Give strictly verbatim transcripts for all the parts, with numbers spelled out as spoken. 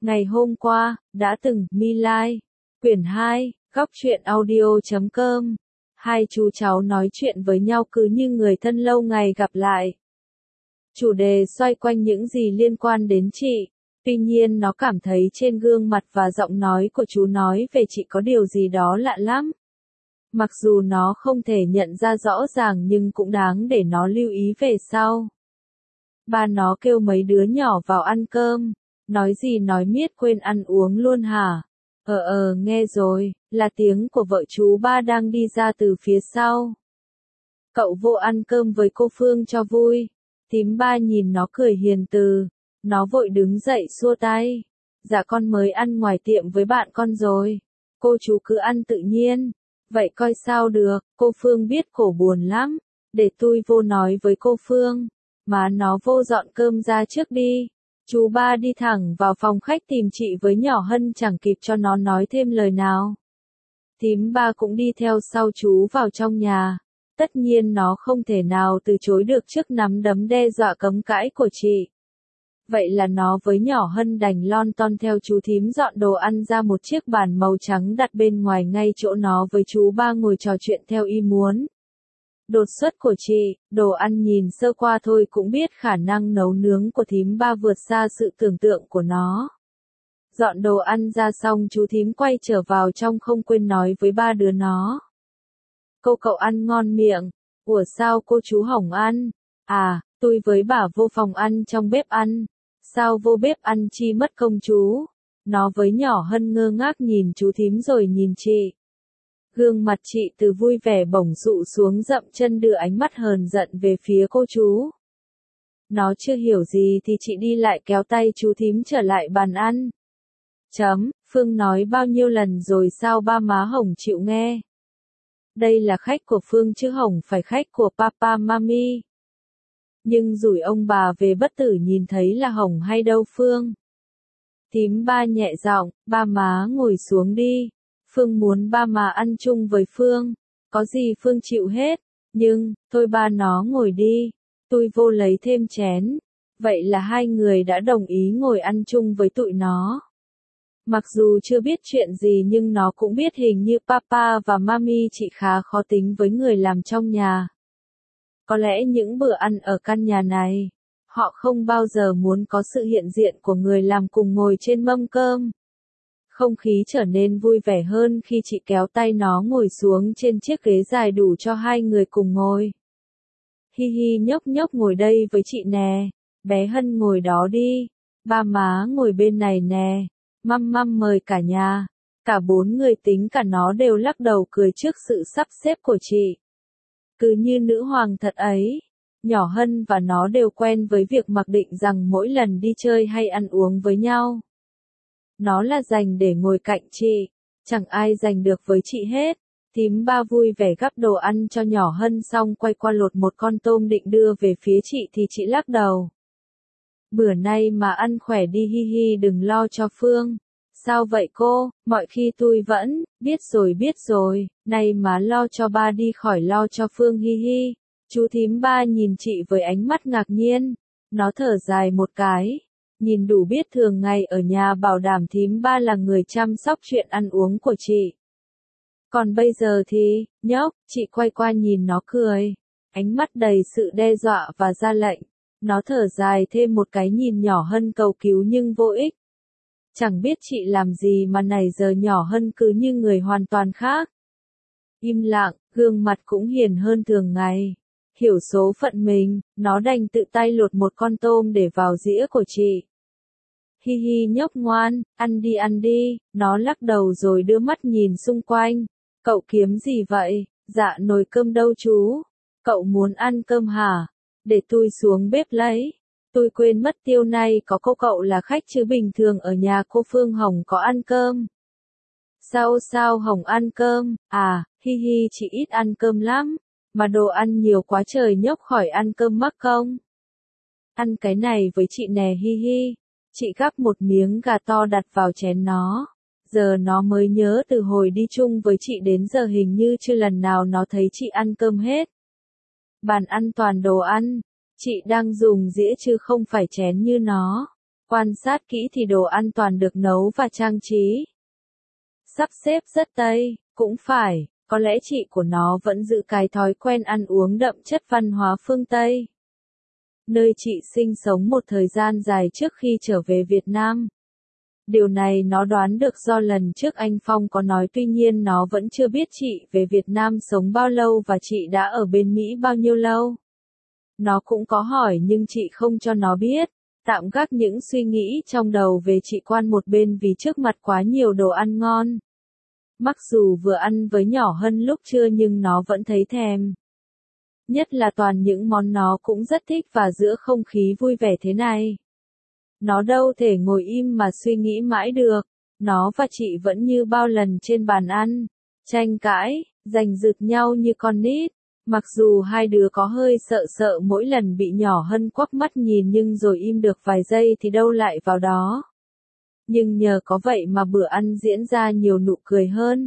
Ngày hôm qua, đã từng, My Lai. Quyển hai, góc truyện audio chấm com. Hai chú cháu nói chuyện với nhau cứ như người thân lâu ngày gặp lại. Chủ đề xoay quanh những gì liên quan đến chị. Tuy nhiên nó cảm thấy trên gương mặt và giọng nói của chú nói về chị có điều gì đó lạ lắm. Mặc dù nó không thể nhận ra rõ ràng nhưng cũng đáng để nó lưu ý về sau. Ba nó kêu mấy đứa nhỏ vào ăn cơm. Nói gì nói miết quên ăn uống luôn hả? Ờ ờ nghe rồi, là tiếng của vợ chú ba đang đi ra từ phía sau. Cậu vô ăn cơm với cô Phương cho vui. Thím ba nhìn nó cười hiền từ. Nó vội đứng dậy xua tay. Dạ con mới ăn ngoài tiệm với bạn con rồi. Cô chú cứ ăn tự nhiên. Vậy coi sao được, cô Phương biết khổ buồn lắm. Để tôi vô nói với cô Phương. Má nó vô dọn cơm ra trước đi. Chú ba đi thẳng vào phòng khách tìm chị với nhỏ Hân chẳng kịp cho nó nói thêm lời nào. Thím ba cũng đi theo sau chú vào trong nhà. Tất nhiên nó không thể nào từ chối được trước nắm đấm đe dọa cấm cãi của chị. Vậy là nó với nhỏ Hân đành lon ton theo chú thím dọn đồ ăn ra một chiếc bàn màu trắng đặt bên ngoài ngay chỗ nó với chú ba ngồi trò chuyện theo ý muốn. Đột xuất của chị, đồ ăn nhìn sơ qua thôi cũng biết khả năng nấu nướng của thím ba vượt xa sự tưởng tượng của nó. Dọn đồ ăn ra xong chú thím quay trở vào trong không quên nói với ba đứa nó. Cô cậu ăn ngon miệng, ủa sao cô chú hỏng ăn? À, tôi với bà vô phòng ăn trong bếp ăn. Sao vô bếp ăn chi mất công chú? Nó với nhỏ Hân ngơ ngác nhìn chú thím rồi nhìn chị. Gương mặt chị từ vui vẻ bỗng dụ xuống dậm chân đưa ánh mắt hờn giận về phía cô chú. Nó chưa hiểu gì thì chị đi lại kéo tay chú thím trở lại bàn ăn. Chấm, Phương nói bao nhiêu lần rồi sao ba má Hồng chịu nghe. Đây là khách của Phương chứ Hồng phải khách của papa mami. Nhưng rủi ông bà về bất tử nhìn thấy là Hồng hay đâu Phương. Thím ba nhẹ giọng, ba má ngồi xuống đi. Phương muốn ba má ăn chung với Phương. Có gì Phương chịu hết. Nhưng, thôi ba nó ngồi đi. Tôi vô lấy thêm chén. Vậy là hai người đã đồng ý ngồi ăn chung với tụi nó. Mặc dù chưa biết chuyện gì nhưng nó cũng biết hình như papa và mami chị khá khó tính với người làm trong nhà. Có lẽ những bữa ăn ở căn nhà này, họ không bao giờ muốn có sự hiện diện của người làm cùng ngồi trên mâm cơm. Không khí trở nên vui vẻ hơn khi chị kéo tay nó ngồi xuống trên chiếc ghế dài đủ cho hai người cùng ngồi. Hi hi nhốc nhốc ngồi đây với chị nè, bé Hân ngồi đó đi, ba má ngồi bên này nè, măm măm mời cả nhà. Cả bốn người tính cả nó đều lắc đầu cười trước sự sắp xếp của chị. Cứ như nữ hoàng thật ấy, nhỏ Hân và nó đều quen với việc mặc định rằng mỗi lần đi chơi hay ăn uống với nhau. Nó là dành để ngồi cạnh chị, chẳng ai dành được với chị hết. Thím ba vui vẻ gắp đồ ăn cho nhỏ Hân xong quay qua lột một con tôm định đưa về phía chị thì chị lắc đầu. Bữa nay mà ăn khỏe đi hi hi đừng lo cho Phương. Sao vậy cô, mọi khi tôi vẫn, biết rồi biết rồi, này má lo cho ba đi khỏi lo cho Phương hi hi. Chú thím ba nhìn chị với ánh mắt ngạc nhiên, nó thở dài một cái. Nhìn đủ biết thường ngày ở nhà bảo đảm thím ba là người chăm sóc chuyện ăn uống của chị. Còn bây giờ thì, nhóc, chị quay qua nhìn nó cười. Ánh mắt đầy sự đe dọa và ra lệnh. Nó thở dài thêm một cái nhìn nhỏ Hân cầu cứu nhưng vô ích. Chẳng biết chị làm gì mà này giờ nhỏ Hân cứ như người hoàn toàn khác. Im lặng, gương mặt cũng hiền hơn thường ngày. Hiểu số phận mình, nó đành tự tay lột một con tôm để vào dĩa của chị. Hi hi nhóc ngoan, ăn đi ăn đi, nó lắc đầu rồi đưa mắt nhìn xung quanh. Cậu kiếm gì vậy? Dạ nồi cơm đâu chú? Cậu muốn ăn cơm hả? Để tôi xuống bếp lấy. Tôi quên mất tiêu nay có cô cậu là khách chứ bình thường ở nhà cô Phương Hồng có ăn cơm. Sao sao Hồng ăn cơm? À, hi hi chị ít ăn cơm lắm. Mà đồ ăn nhiều quá trời nhóc khỏi ăn cơm mắc không? Ăn cái này với chị nè hi hi. Chị gắp một miếng gà to đặt vào chén nó. Giờ nó mới nhớ từ hồi đi chung với chị đến giờ hình như chưa lần nào nó thấy chị ăn cơm hết. Bàn ăn toàn đồ ăn. Chị đang dùng dĩa chứ không phải chén như nó. Quan sát kỹ thì đồ ăn toàn được nấu và trang trí. Sắp xếp rất Tây, cũng phải, có lẽ chị của nó vẫn giữ cái thói quen ăn uống đậm chất văn hóa phương Tây. Nơi chị sinh sống một thời gian dài trước khi trở về Việt Nam. Điều này nó đoán được do lần trước anh Phong có nói, tuy nhiên nó vẫn chưa biết chị về Việt Nam sống bao lâu và chị đã ở bên Mỹ bao nhiêu lâu. Nó cũng có hỏi nhưng chị không cho nó biết, tạm gác những suy nghĩ trong đầu về chị quan một bên vì trước mặt quá nhiều đồ ăn ngon. Mặc dù vừa ăn với nhỏ Hân lúc trưa nhưng nó vẫn thấy thèm. Nhất là toàn những món nó cũng rất thích và giữa không khí vui vẻ thế này. Nó đâu thể ngồi im mà suy nghĩ mãi được. Nó và chị vẫn như bao lần trên bàn ăn, tranh cãi, giành giật nhau như con nít. Mặc dù hai đứa có hơi sợ sợ mỗi lần bị nhỏ Hân quắc mắt nhìn nhưng rồi im được vài giây thì đâu lại vào đó. Nhưng nhờ có vậy mà bữa ăn diễn ra nhiều nụ cười hơn.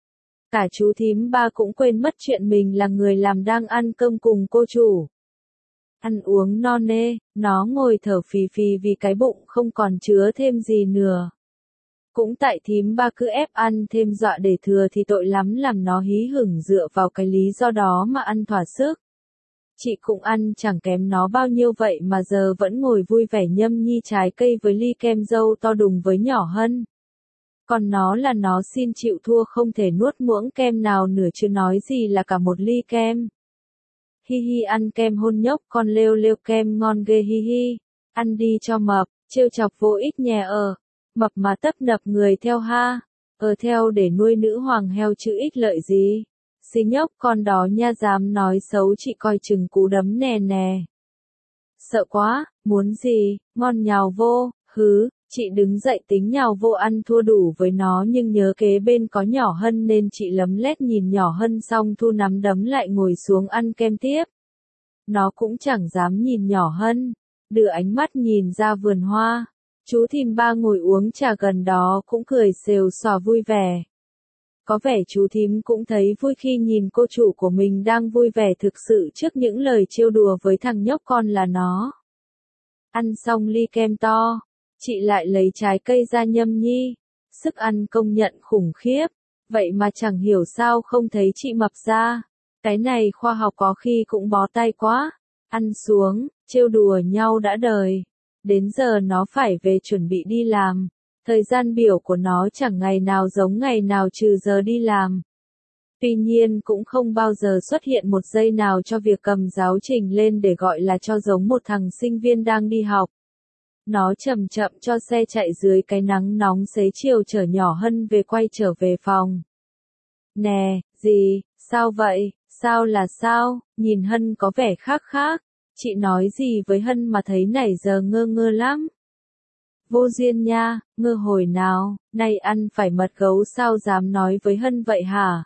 Cả chú thím ba cũng quên mất chuyện mình là người làm đang ăn cơm cùng cô chủ. Ăn uống no nê, nó ngồi thở phì phì vì cái bụng không còn chứa thêm gì nữa. Cũng tại thím ba cứ ép ăn thêm dọa để thừa thì tội lắm làm nó hí hửng dựa vào cái lý do đó mà ăn thỏa sức. Chị cũng ăn chẳng kém nó bao nhiêu vậy mà giờ vẫn ngồi vui vẻ nhâm nhi trái cây với ly kem dâu to đùng với nhỏ Hân. Còn nó là nó xin chịu thua không thể nuốt muỗng kem nào nửa chứ nói gì là cả một ly kem. Hi hi ăn kem hôn nhốc con lêu lêu kem ngon ghê hi hi. Ăn đi cho mập, trêu chọc vô ích nhè ờ. Mập mà tấp nập người theo ha. Ờ theo để nuôi nữ hoàng heo chứ ích lợi gì. Xí nhốc con đó nha dám nói xấu chị coi chừng cú đấm nè nè. Sợ quá, muốn gì, ngon nhào vô, hứ. Chị đứng dậy tính nhào vô ăn thua đủ với nó nhưng nhớ kế bên có nhỏ Hân nên chị lấm lét nhìn nhỏ Hân xong thu nắm đấm lại ngồi xuống ăn kem tiếp. Nó cũng chẳng dám nhìn nhỏ Hân, đưa ánh mắt nhìn ra vườn hoa. Chú thím ba ngồi uống trà gần đó cũng cười xều xòa vui vẻ. Có vẻ chú thím cũng thấy vui khi nhìn cô chủ của mình đang vui vẻ thực sự trước những lời trêu đùa với thằng nhóc con là nó. Ăn xong ly kem to. Chị lại lấy trái cây ra nhâm nhi, sức ăn công nhận khủng khiếp, vậy mà chẳng hiểu sao không thấy chị mập ra, cái này khoa học có khi cũng bó tay quá, ăn xuống, trêu đùa nhau đã đời, đến giờ nó phải về chuẩn bị đi làm, thời gian biểu của nó chẳng ngày nào giống ngày nào trừ giờ đi làm. Tuy nhiên cũng không bao giờ xuất hiện một giây nào cho việc cầm giáo trình lên để gọi là cho giống một thằng sinh viên đang đi học. Nó chậm chậm cho xe chạy dưới cái nắng nóng xế chiều chở nhỏ Hân về quay trở về phòng. Nè, gì, sao vậy, sao là sao, nhìn Hân có vẻ khác khác, chị nói gì với Hân mà thấy nãy giờ ngơ ngơ lắm. Vô duyên nha, ngơ hồi nào, nay ăn phải mật gấu sao dám nói với Hân vậy hả?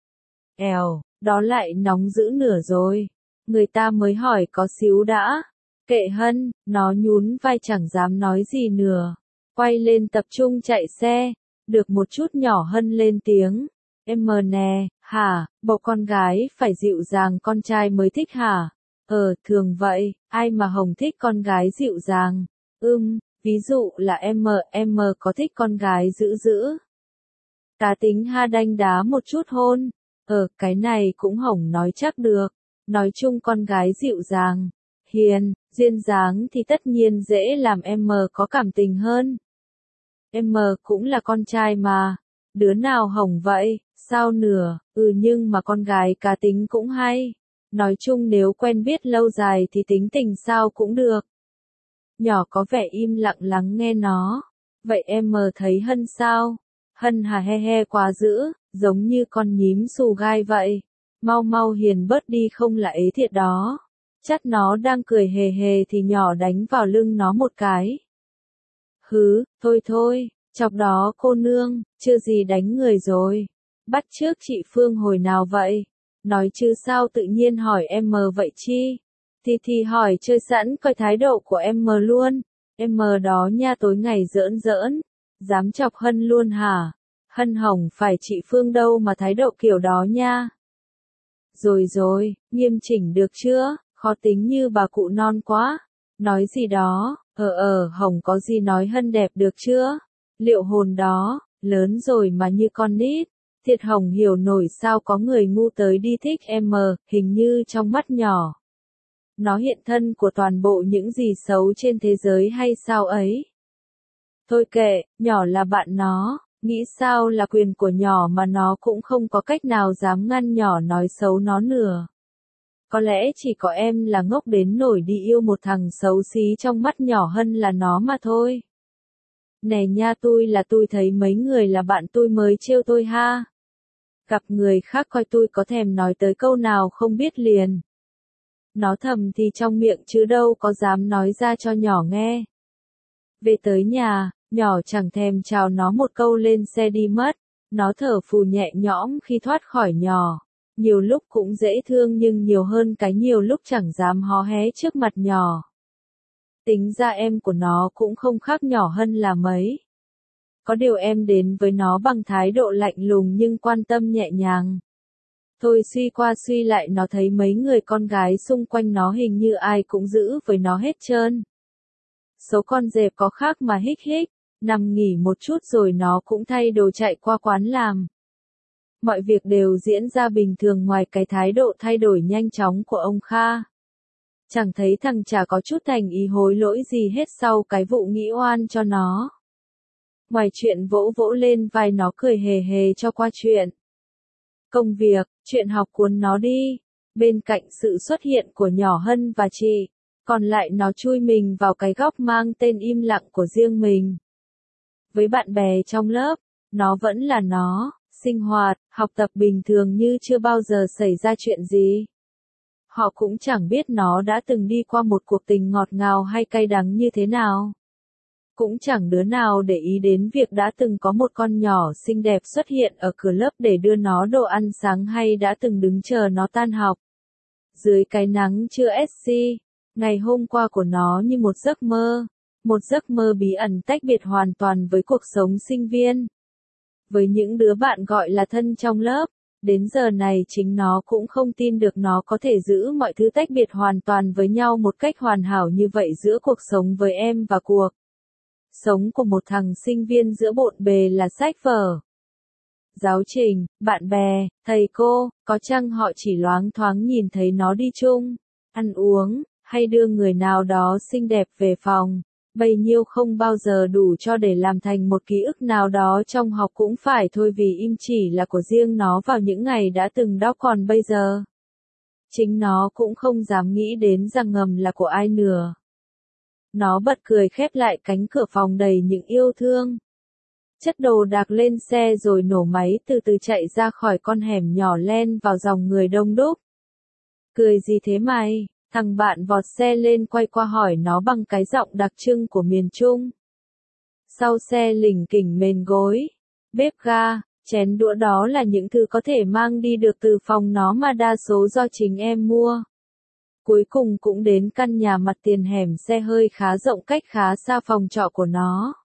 Èo, đó lại nóng dữ nửa rồi, người ta mới hỏi có xíu đã. Kệ Hân, nó nhún vai chẳng dám nói gì nữa. Quay lên tập trung chạy xe. Được một chút nhỏ Hân lên tiếng. Em mờ nè, hả, bầu con gái phải dịu dàng con trai mới thích hả? Ờ, thường vậy, ai mà Hồng thích con gái dịu dàng. Ừm, ví dụ là em mờ, em mờ có thích con gái dữ dữ. Cá tính ha đanh đá một chút hôn. Ờ, cái này cũng Hồng nói chắc được. Nói chung con gái dịu dàng, hiền, duyên dáng thì tất nhiên dễ làm em mờ có cảm tình hơn. Em mờ cũng là con trai mà. Đứa nào Hồng vậy, sao nửa, ừ nhưng mà con gái cá tính cũng hay. Nói chung nếu quen biết lâu dài thì tính tình sao cũng được. Nhỏ có vẻ im lặng lắng nghe nó. Vậy em mờ thấy Hân sao? Hân hà he he quá dữ, giống như con nhím xù gai vậy. Mau mau hiền bớt đi không là ế thiệt đó. Chắc nó đang cười hề hề thì nhỏ đánh vào lưng nó một cái. Hứ, thôi thôi, chọc đó cô nương, chưa gì đánh người rồi. Bắt trước chị Phương hồi nào vậy? Nói chứ sao tự nhiên hỏi em mờ vậy chi? Thì thì hỏi chơi sẵn coi thái độ của em mờ luôn. Em mờ đó nha tối ngày giỡn giỡn. Dám chọc Hân luôn hả? Hân Hồng phải chị Phương đâu mà thái độ kiểu đó nha. Rồi rồi, nghiêm chỉnh được chưa? Khó tính như bà cụ non quá. Nói gì đó, Ờ ờ, Hồng có gì nói Hân đẹp được chưa? Liệu hồn đó, lớn rồi mà như con nít. Thiệt Hồng hiểu nổi sao có người ngu tới đi thích em mờ, hình như trong mắt nhỏ. Nó hiện thân của toàn bộ những gì xấu trên thế giới hay sao ấy. Thôi kệ, nhỏ là bạn nó, nghĩ sao là quyền của nhỏ mà nó cũng không có cách nào dám ngăn nhỏ nói xấu nó nữa. Có lẽ chỉ có em là ngốc đến nổi đi yêu một thằng xấu xí trong mắt nhỏ hơn là nó mà thôi. Nè nha, tôi là tôi thấy mấy người là bạn tôi mới trêu tôi ha. Gặp người khác coi tôi có thèm nói tới câu nào không biết liền. Nó thầm thì trong miệng chứ đâu có dám nói ra cho nhỏ nghe. Về tới nhà, nhỏ chẳng thèm chào nó một câu lên xe đi mất. Nó thở phù nhẹ nhõm khi thoát khỏi nhỏ. Nhiều lúc cũng dễ thương nhưng nhiều hơn cái nhiều lúc chẳng dám hó hé trước mặt nhỏ. Tính ra em của nó cũng không khác nhỏ hơn là mấy. Có điều em đến với nó bằng thái độ lạnh lùng nhưng quan tâm nhẹ nhàng. Thôi suy qua suy lại nó thấy mấy người con gái xung quanh nó hình như ai cũng giữ với nó hết trơn. Số con dẹp có khác mà hích hích, nằm nghỉ một chút rồi nó cũng thay đồ chạy qua quán làm. Mọi việc đều diễn ra bình thường ngoài cái thái độ thay đổi nhanh chóng của ông Kha. Chẳng thấy thằng chả có chút thành ý hối lỗi gì hết sau cái vụ nghĩ oan cho nó. Ngoài chuyện vỗ vỗ lên vai nó cười hề hề cho qua chuyện. Công việc, chuyện học cuốn nó đi. Bên cạnh sự xuất hiện của nhỏ Hân và chị, còn lại nó chui mình vào cái góc mang tên im lặng của riêng mình. Với bạn bè trong lớp, nó vẫn là nó, sinh hoạt, học tập bình thường như chưa bao giờ xảy ra chuyện gì. Họ cũng chẳng biết nó đã từng đi qua một cuộc tình ngọt ngào hay cay đắng như thế nào. Cũng chẳng đứa nào để ý đến việc đã từng có một con nhỏ xinh đẹp xuất hiện ở cửa lớp để đưa nó đồ ăn sáng hay đã từng đứng chờ nó tan học. Dưới cái nắng trưa ét xê, ngày hôm qua của nó như một giấc mơ, một giấc mơ bí ẩn tách biệt hoàn toàn với cuộc sống sinh viên. Với những đứa bạn gọi là thân trong lớp, đến giờ này chính nó cũng không tin được nó có thể giữ mọi thứ tách biệt hoàn toàn với nhau một cách hoàn hảo như vậy giữa cuộc sống với em và cuộc sống của một thằng sinh viên giữa bộn bề là sách vở, giáo trình, bạn bè, thầy cô, có chăng họ chỉ loáng thoáng nhìn thấy nó đi chung, ăn uống, hay đưa người nào đó xinh đẹp về phòng, bấy nhiêu không bao giờ đủ cho để làm thành một ký ức nào đó trong học cũng phải thôi vì im chỉ là của riêng nó vào những ngày đã từng đó còn bây giờ. Chính nó cũng không dám nghĩ đến rằng ngầm là của ai nữa. Nó bật cười khép lại cánh cửa phòng đầy những yêu thương. Chất đồ đạc lên xe rồi nổ máy từ từ chạy ra khỏi con hẻm nhỏ len vào dòng người đông đúc. Cười gì thế mày? Thằng bạn vọt xe lên quay qua hỏi nó bằng cái giọng đặc trưng của miền Trung. Sau xe lỉnh kỉnh mền gối, bếp ga, chén đũa đó là những thứ có thể mang đi được từ phòng nó mà đa số do chính em mua. Cuối cùng cũng đến căn nhà mặt tiền hẻm xe hơi khá rộng cách khá xa phòng trọ của nó.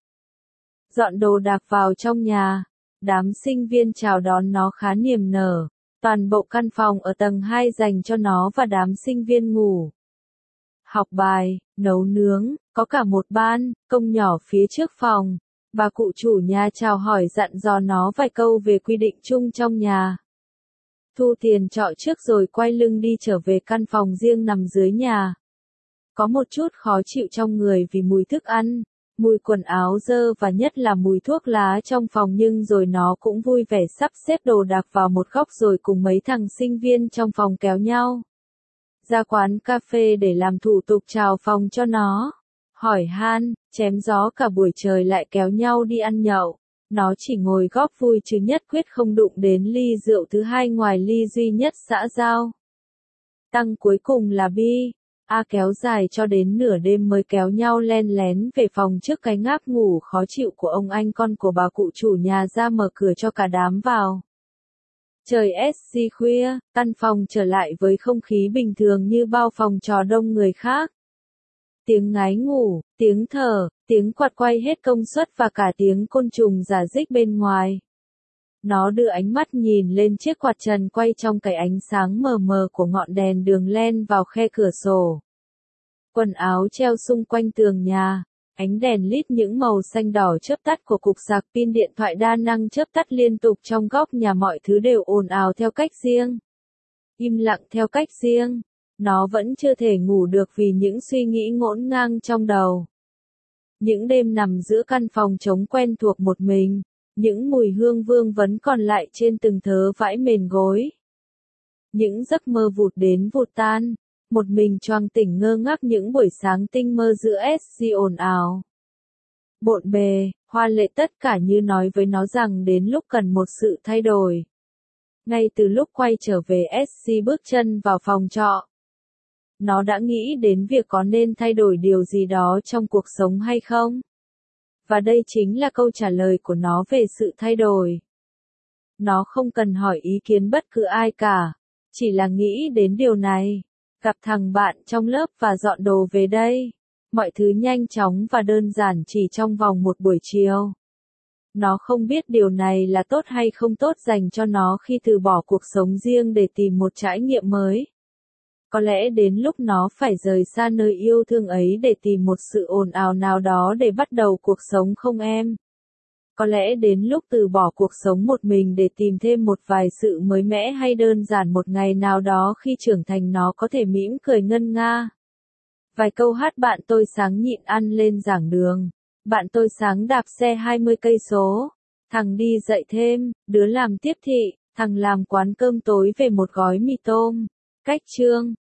Dọn đồ đạc vào trong nhà, đám sinh viên chào đón nó khá niềm nở. Toàn bộ căn phòng ở tầng hai dành cho nó và đám sinh viên ngủ. Học bài, nấu nướng, có cả một ban, công nhỏ phía trước phòng. Bà cụ chủ nhà chào hỏi dặn dò nó vài câu về quy định chung trong nhà. Thu tiền trọ trước rồi quay lưng đi trở về căn phòng riêng nằm dưới nhà. Có một chút khó chịu trong người vì mùi thức ăn, mùi quần áo dơ và nhất là mùi thuốc lá trong phòng nhưng rồi nó cũng vui vẻ sắp xếp đồ đạc vào một góc rồi cùng mấy thằng sinh viên trong phòng kéo nhau ra quán cà phê để làm thủ tục chào phòng cho nó. Hỏi han, chém gió cả buổi trời lại kéo nhau đi ăn nhậu. Nó chỉ ngồi góp vui chứ nhất quyết không đụng đến ly rượu thứ hai ngoài ly duy nhất xã giao. Tăng cuối cùng là bi. A kéo dài cho đến nửa đêm mới kéo nhau len lén về phòng trước cái ngáp ngủ khó chịu của ông anh con của bà cụ chủ nhà ra mở cửa cho cả đám vào. Trời ét xê khuya, căn phòng trở lại với không khí bình thường như bao phòng trò đông người khác. Tiếng ngái ngủ, tiếng thở, tiếng quạt quay hết công suất và cả tiếng côn trùng rả rích bên ngoài. Nó đưa ánh mắt nhìn lên chiếc quạt trần quay trong cái ánh sáng mờ mờ của ngọn đèn đường len vào khe cửa sổ. Quần áo treo xung quanh tường nhà, ánh đèn lít những màu xanh đỏ chớp tắt của cục sạc pin điện thoại đa năng chớp tắt liên tục trong góc nhà, mọi thứ đều ồn ào theo cách riêng. Im lặng theo cách riêng. Nó vẫn chưa thể ngủ được vì những suy nghĩ ngổn ngang trong đầu. Những đêm nằm giữa căn phòng trống quen thuộc một mình, những mùi hương vương vấn còn lại trên từng thớ vải mền gối. Những giấc mơ vụt đến vụt tan, một mình choàng tỉnh ngơ ngác những buổi sáng tinh mơ giữa ét giê ồn ào. Bộn bề, hoa lệ, tất cả như nói với nó rằng đến lúc cần một sự thay đổi. Ngay từ lúc quay trở về, ét giê bước chân vào phòng trọ. Nó đã nghĩ đến việc có nên thay đổi điều gì đó trong cuộc sống hay không? Và đây chính là câu trả lời của nó về sự thay đổi. Nó không cần hỏi ý kiến bất cứ ai cả, chỉ là nghĩ đến điều này. Gặp thằng bạn trong lớp và dọn đồ về đây. Mọi thứ nhanh chóng và đơn giản chỉ trong vòng một buổi chiều. Nó không biết điều này là tốt hay không tốt dành cho nó khi từ bỏ cuộc sống riêng để tìm một trải nghiệm mới. Có lẽ đến lúc nó phải rời xa nơi yêu thương ấy để tìm một sự ồn ào nào đó để bắt đầu cuộc sống không em. Có lẽ đến lúc từ bỏ cuộc sống một mình để tìm thêm một vài sự mới mẻ, hay đơn giản một ngày nào đó khi trưởng thành nó có thể mỉm cười ngân nga. Vài câu hát bạn tôi sáng nhịn ăn lên giảng đường. Bạn tôi sáng đạp xe hai mươi cây số. Thằng đi dạy thêm, đứa làm tiếp thị, thằng làm quán cơm tối về một gói mì tôm. Cách chương